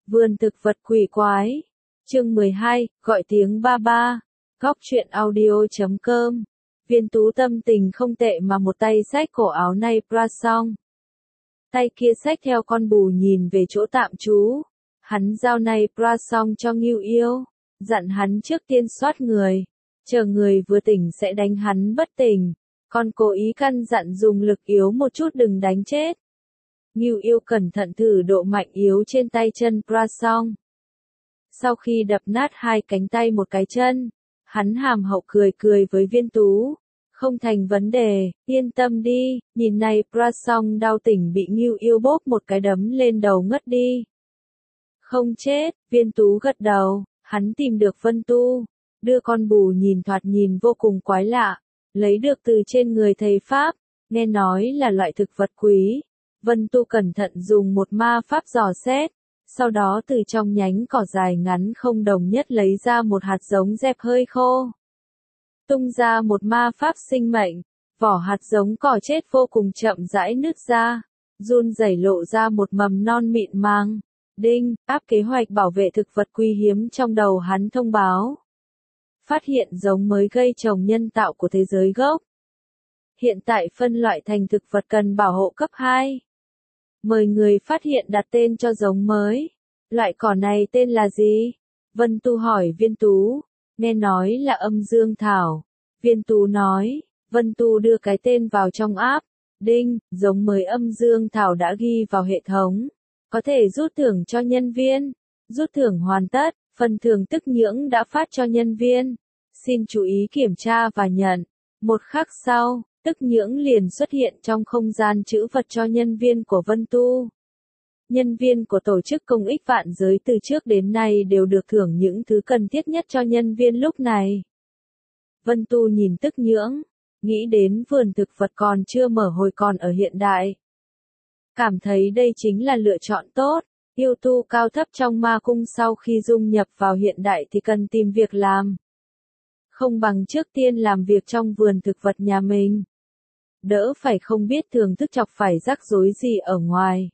Vườn thực vật quỷ quái. Chương 12, gọi tiếng ba ba. Góc truyện audio.com. Viên Tú tâm tình không tệ mà một tay xách cổ áo nay Prasong. Tay kia xách theo con bù nhìn về chỗ tạm trú. Hắn giao nay Prasong cho Ngưu Yêu, dặn hắn trước tiên soát người, chờ người vừa tỉnh sẽ đánh hắn bất tỉnh, còn cố ý căn dặn dùng lực yếu một chút đừng đánh chết. Ngưu Yêu cẩn thận thử độ mạnh yếu trên tay chân Prasong. Sau khi đập nát hai cánh tay một cái chân, hắn hàm hậu cười cười với Viên Tú. Không thành vấn đề, yên tâm đi, nhìn này Prasong đau tỉnh bị Ngưu Yêu bóp một cái đấm lên đầu ngất đi. Không chết, Viên Tú gật đầu, hắn tìm được Vân Tu, đưa con bù nhìn thoạt nhìn vô cùng quái lạ, lấy được từ trên người thầy Pháp, nghe nói là loại thực vật quý. Vân Tu cẩn thận dùng một ma pháp dò xét, sau đó từ trong nhánh cỏ dài ngắn không đồng nhất lấy ra một hạt giống dẹp hơi khô. Tung ra một ma pháp sinh mệnh, vỏ hạt giống cỏ chết vô cùng chậm rãi nứt ra, run rẩy lộ ra một mầm non mịn màng. Đinh, áp kế hoạch bảo vệ thực vật quý hiếm trong đầu hắn thông báo. Phát hiện giống mới gây trồng nhân tạo của thế giới gốc. Hiện tại phân loại thành thực vật cần bảo hộ cấp 2. Mời người phát hiện đặt tên cho giống mới. Loại cỏ này tên là gì? Vân Tu hỏi Viên Tú. Nghe nói là âm dương thảo. Viên Tú nói. Vân Tu đưa cái tên vào trong app. Đinh, giống mới âm dương thảo đã ghi vào hệ thống. Có thể rút thưởng cho nhân viên. Rút thưởng hoàn tất, phần thưởng tức nhưỡng đã phát cho nhân viên. Xin chú ý kiểm tra và nhận. Một khắc sau, tức nhưỡng liền xuất hiện trong không gian trữ vật cho nhân viên của Vân Tu. Nhân viên của tổ chức công ích vạn giới từ trước đến nay đều được thưởng những thứ cần thiết nhất cho nhân viên lúc này. Vân Tu nhìn tức nhưỡng, nghĩ đến vườn thực vật còn chưa mở hồi còn ở hiện đại. Cảm thấy đây chính là lựa chọn tốt. Yêu tu cao thấp trong ma cung sau khi dung nhập vào hiện đại thì cần tìm việc làm. Không bằng trước tiên làm việc trong vườn thực vật nhà mình. Đỡ phải không biết thường thức chọc phải rắc rối gì ở ngoài.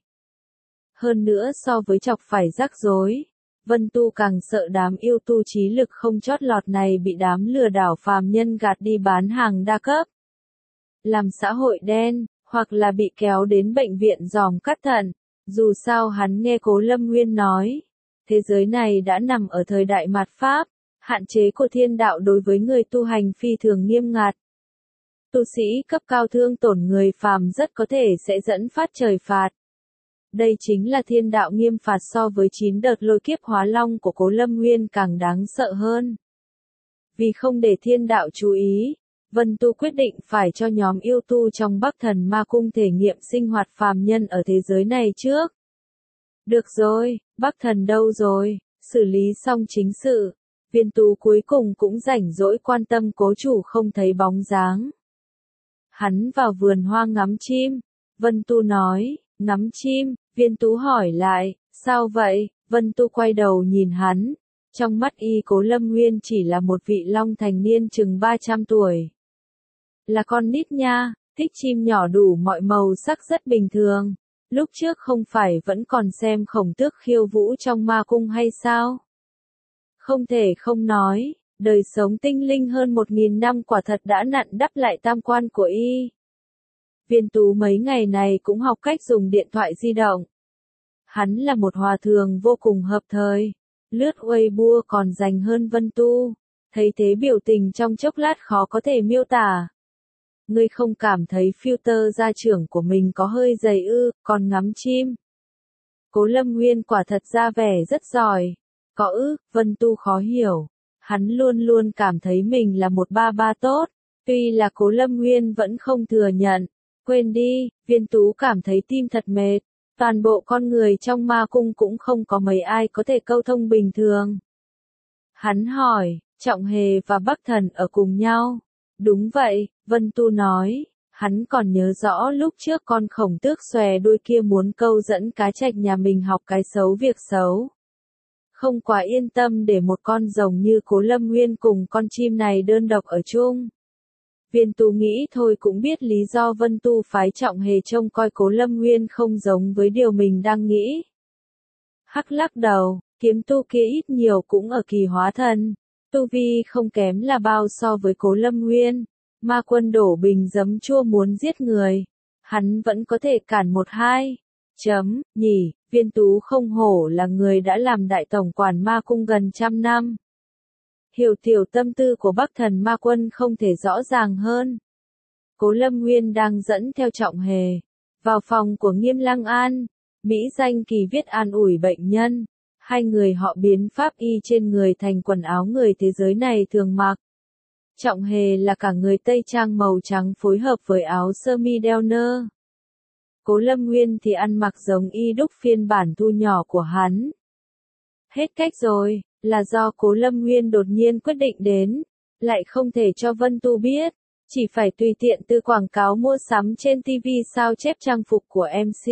Hơn nữa so với chọc phải rắc rối, Vân Tu càng sợ đám yêu tu trí lực không chót lọt này bị đám lừa đảo phàm nhân gạt đi bán hàng đa cấp. Làm xã hội đen, hoặc là bị kéo đến bệnh viện giòm cắt thận. Dù sao hắn nghe Cố Lâm Nguyên nói, thế giới này đã nằm ở thời đại mạt Pháp, hạn chế của thiên đạo đối với người tu hành phi thường nghiêm ngặt. Tu sĩ cấp cao thương tổn người phàm rất có thể sẽ dẫn phát trời phạt. Đây chính là thiên đạo nghiêm phạt so với 9 đợt lôi kiếp hóa long của Cố Lâm Nguyên càng đáng sợ hơn. Vì không để thiên đạo chú ý, Vân Tu quyết định phải cho nhóm yêu tu trong Bắc Thần Ma Cung thể nghiệm sinh hoạt phàm nhân ở thế giới này trước. Được rồi, Bắc Thần đâu rồi, xử lý xong chính sự, Viên Tú cuối cùng cũng rảnh rỗi quan tâm cố chủ không thấy bóng dáng. Hắn vào vườn hoa ngắm chim, Vân Tu nói, ngắm chim, Viên Tú hỏi lại, sao vậy, Vân Tu quay đầu nhìn hắn, trong mắt y Cố Lâm Nguyên chỉ là một vị long thành niên chừng 300 tuổi. Là con nít nha, thích chim nhỏ đủ mọi màu sắc rất bình thường. Lúc trước không phải vẫn còn xem Khổng Tước khiêu vũ trong ma cung hay sao? Không thể không nói, đời sống tinh linh hơn 1000 năm quả thật đã nặn đắp lại tam quan của y. Viên Tú mấy ngày này cũng học cách dùng điện thoại di động. Hắn là một hòa thượng vô cùng hợp thời, lướt Weibo còn rành hơn Vân Tu, thấy thế biểu tình trong chốc lát khó có thể miêu tả. Ngươi không cảm thấy filter gia trưởng của mình có hơi dày ư, còn ngắm chim. Cố Lâm Nguyên quả thật ra vẻ rất giỏi. Có ư, Vân Tu khó hiểu. Hắn luôn luôn cảm thấy mình là một ba ba tốt. Tuy là Cố Lâm Nguyên vẫn không thừa nhận. Quên đi, Viên Tú cảm thấy tim thật mệt. Toàn bộ con người trong ma cung cũng không có mấy ai có thể câu thông bình thường. Hắn hỏi, Trọng Hề và Bắc Thần ở cùng nhau. Đúng vậy, Vân Tu nói, hắn còn nhớ rõ lúc trước con Khổng Tước xòe đuôi kia muốn câu dẫn cá trạch nhà mình học cái xấu việc xấu. Không quá yên tâm để một con rồng như Cố Lâm Nguyên cùng con chim này đơn độc ở chung. Viên Tu nghĩ thôi cũng biết lý do Vân Tu phái Trọng Hề trông coi Cố Lâm Nguyên không giống với điều mình đang nghĩ. Hắc lắc đầu, kiếm tu kia ít nhiều cũng ở kỳ hóa thần. Tu vi không kém là bao so với Cố Lâm Nguyên. Ma quân đổ bình giấm chua muốn giết người. Hắn vẫn có thể cản một hai. Nhỉ, Viên Tú không hổ là người đã làm đại tổng quản ma cung gần 100 năm. Hiểu tiểu tâm tư của Bắc Thần Ma Quân không thể rõ ràng hơn. Cố Lâm Nguyên đang dẫn theo Trọng Hề vào phòng của Nghiêm Lăng An. Mỹ danh kỳ viết an ủi bệnh nhân. Hai người họ biến pháp y trên người thành quần áo người thế giới này thường mặc. Trọng Hề là cả người tây trang màu trắng phối hợp với áo sơ mi đeo nơ. Cố Lâm Nguyên thì ăn mặc giống y đúc phiên bản thu nhỏ của hắn. Hết cách rồi, là do Cố Lâm Nguyên đột nhiên quyết định đến, lại không thể cho Vân Tu biết, chỉ phải tùy tiện từ quảng cáo mua sắm trên TV sao chép trang phục của MC.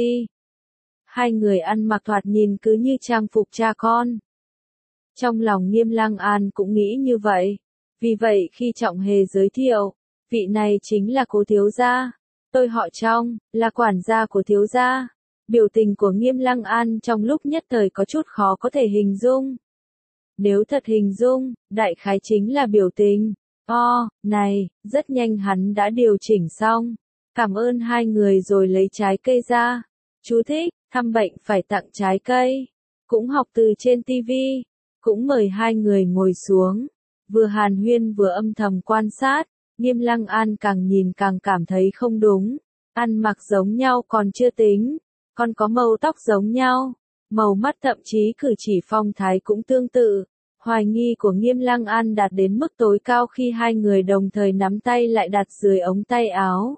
Hai người ăn mặc thoạt nhìn cứ như trang phục cha con. Trong lòng Nghiêm Lăng An cũng nghĩ như vậy, vì vậy khi Trọng Hề giới thiệu, vị này chính là Cố thiếu gia, tôi họ Trong, là quản gia của thiếu gia. Biểu tình của Nghiêm Lăng An trong lúc nhất thời có chút khó có thể hình dung. Nếu thật hình dung, đại khái chính là biểu tình. Này, rất nhanh hắn đã điều chỉnh xong. Cảm ơn hai người rồi lấy trái cây ra. Chú thích, thăm bệnh phải tặng trái cây. Cũng học từ trên TV. Cũng mời hai người ngồi xuống. Vừa hàn huyên vừa âm thầm quan sát. Nghiêm Lăng An càng nhìn càng cảm thấy không đúng. Ăn mặc giống nhau còn chưa tính. Còn có màu tóc giống nhau. Màu mắt thậm chí cử chỉ phong thái cũng tương tự. Hoài nghi của Nghiêm Lăng An đạt đến mức tối cao khi hai người đồng thời nắm tay lại đặt dưới ống tay áo.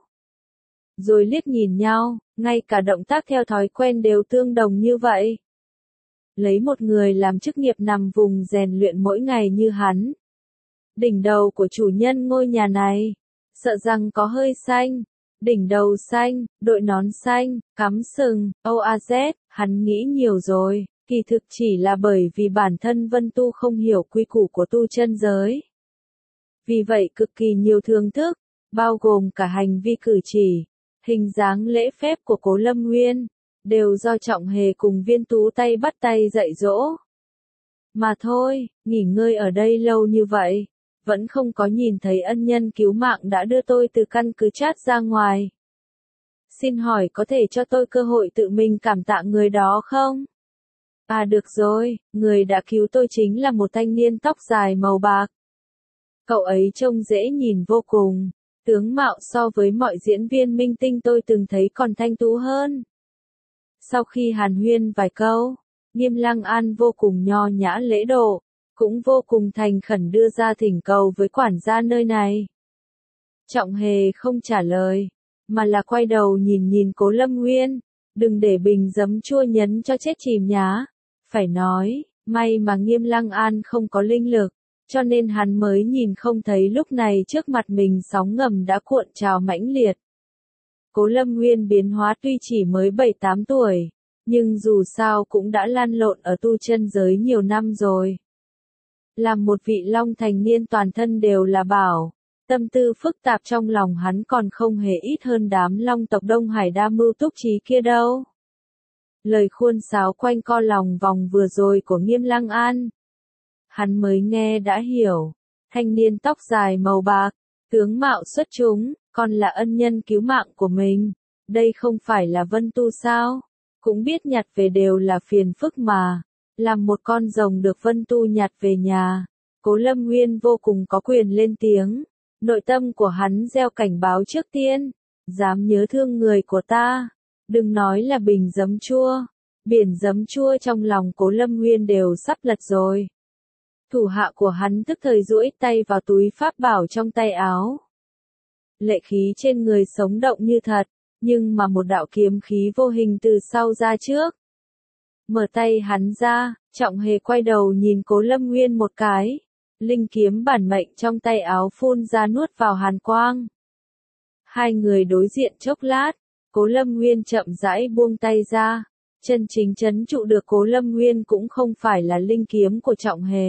Rồi liếc nhìn nhau, ngay cả động tác theo thói quen đều tương đồng như vậy. Lấy một người làm chức nghiệp nằm vùng rèn luyện mỗi ngày như hắn. Đỉnh đầu của chủ nhân ngôi nhà này, sợ rằng có hơi xanh. Đỉnh đầu xanh, đội nón xanh, cắm sừng, OAZ, hắn nghĩ nhiều rồi. Kỳ thực chỉ là bởi vì bản thân Vân Tu không hiểu quy củ của tu chân giới. Vì vậy cực kỳ nhiều thưởng thức, bao gồm cả hành vi cử chỉ, hình dáng lễ phép của Cố Lâm Nguyên, đều do Trọng Hề cùng Viên Tú tay bắt tay dạy dỗ. Mà thôi, nghỉ ngơi ở đây lâu như vậy, vẫn không có nhìn thấy ân nhân cứu mạng đã đưa tôi từ căn cứ Chát ra ngoài. Xin hỏi có thể cho tôi cơ hội tự mình cảm tạ người đó không? Được rồi, người đã cứu tôi chính là một thanh niên tóc dài màu bạc. Cậu ấy trông dễ nhìn vô cùng, tướng mạo so với mọi diễn viên minh tinh tôi từng thấy còn thanh tú hơn. Sau khi hàn huyên vài câu, Nghiêm Lăng An vô cùng nho nhã lễ độ, cũng vô cùng thành khẩn đưa ra thỉnh cầu với quản gia nơi này. Trọng Hề không trả lời, mà là quay đầu nhìn Cố Lâm Nguyên, đừng để bình giấm chua nhấn cho chết chìm nhá. Phải nói, may mà Nghiêm Lăng An không có linh lực, cho nên hắn mới nhìn không thấy lúc này trước mặt mình sóng ngầm đã cuộn trào mãnh liệt. Cố Lâm Nguyên biến hóa tuy chỉ mới 7-8 tuổi, nhưng dù sao cũng đã lăn lộn ở tu chân giới nhiều năm rồi. Làm một vị long thành niên toàn thân đều là bảo, tâm tư phức tạp trong lòng hắn còn không hề ít hơn đám long tộc Đông Hải đa mưu túc trí kia đâu. Lời khuôn sáo quanh co lòng vòng vừa rồi của Nghiêm Lăng An. Hắn mới nghe đã hiểu, thanh niên tóc dài màu bạc, tướng mạo xuất chúng, còn là ân nhân cứu mạng của mình. Đây không phải là Vân Tu sao? Cũng biết nhặt về đều là phiền phức mà. Làm một con rồng được Vân Tu nhặt về nhà. Cố Lâm Nguyên vô cùng có quyền lên tiếng. Nội tâm của hắn gieo cảnh báo trước tiên. Dám nhớ thương người của ta. Đừng nói là bình giấm chua. Biển giấm chua trong lòng Cố Lâm Nguyên đều sắp lật rồi. Thủ hạ của hắn tức thời duỗi tay vào túi pháp bảo trong tay áo. Lệ khí trên người sống động như thật, nhưng mà một đạo kiếm khí vô hình từ sau ra trước. Mở tay hắn ra, Trọng Hề quay đầu nhìn Cố Lâm Nguyên một cái. Linh kiếm bản mệnh trong tay áo phun ra nuốt vào hàn quang. Hai người đối diện chốc lát, Cố Lâm Nguyên chậm rãi buông tay ra. Chân chính trấn trụ được Cố Lâm Nguyên cũng không phải là linh kiếm của Trọng Hề,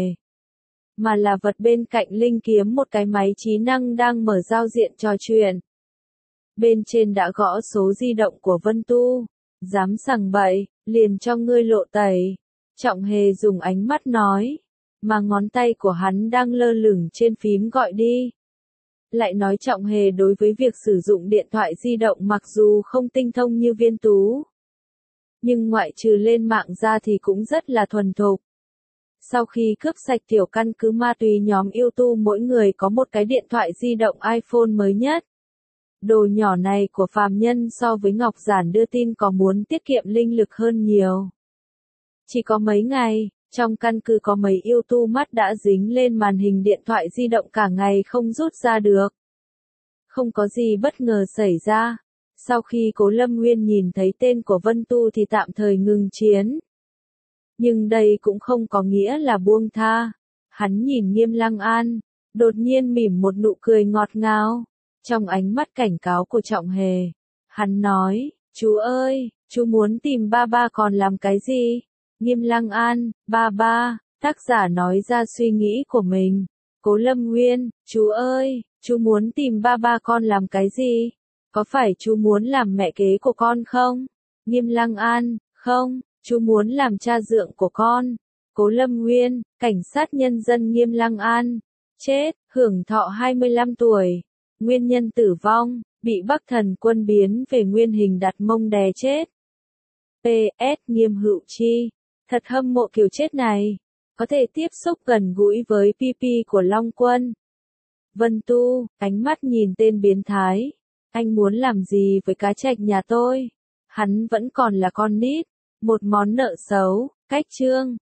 mà là vật bên cạnh linh kiếm, một cái máy trí năng đang mở giao diện trò chuyện. Bên trên đã gõ số di động của Vân Tu. Dám sằng bậy, liền cho ngươi lộ tẩy. Trọng Hề dùng ánh mắt nói, mà ngón tay của hắn đang lơ lửng trên phím gọi đi. Lại nói Trọng Hề đối với việc sử dụng điện thoại di động mặc dù không tinh thông như Viên Tú, nhưng ngoại trừ lên mạng ra thì cũng rất là thuần thục. Sau khi cướp sạch tiểu căn cứ ma túy nhóm yêu tu mỗi người có một cái điện thoại di động iPhone mới nhất. Đồ nhỏ này của phàm nhân so với Ngọc Giản đưa tin có muốn tiết kiệm linh lực hơn nhiều. Chỉ có mấy ngày, trong căn cứ có mấy yêu tu mắt đã dính lên màn hình điện thoại di động cả ngày không rút ra được. Không có gì bất ngờ xảy ra. Sau khi Cố Lâm Nguyên nhìn thấy tên của Vân Tu thì tạm thời ngừng chiến. Nhưng đây cũng không có nghĩa là buông tha. Hắn nhìn Nghiêm Lăng An, đột nhiên mỉm một nụ cười ngọt ngào. Trong ánh mắt cảnh cáo của Trọng Hề, hắn nói, chú ơi, chú muốn tìm ba ba còn làm cái gì? Nghiêm Lăng An, ba ba, tác giả nói ra suy nghĩ của mình. Cố Lâm Nguyên, chú ơi, chú muốn tìm ba ba con làm cái gì? Có phải chú muốn làm mẹ kế của con không? Nghiêm Lăng An, không, chú muốn làm cha dượng của con. Cố Lâm Nguyên, cảnh sát nhân dân Nghiêm Lăng An, chết, hưởng thọ 25 tuổi. Nguyên nhân tử vong, bị Bắc Thần quân biến về nguyên hình đặt mông đè chết. PS Nghiêm Hữu Chi, thật hâm mộ kiểu chết này. Có thể tiếp xúc gần gũi với PP của Long Quân. Vân Tu, ánh mắt nhìn tên biến thái. Anh muốn làm gì với cá trạch nhà tôi? Hắn vẫn còn là con nít. Một món nợ xấu, cách chương.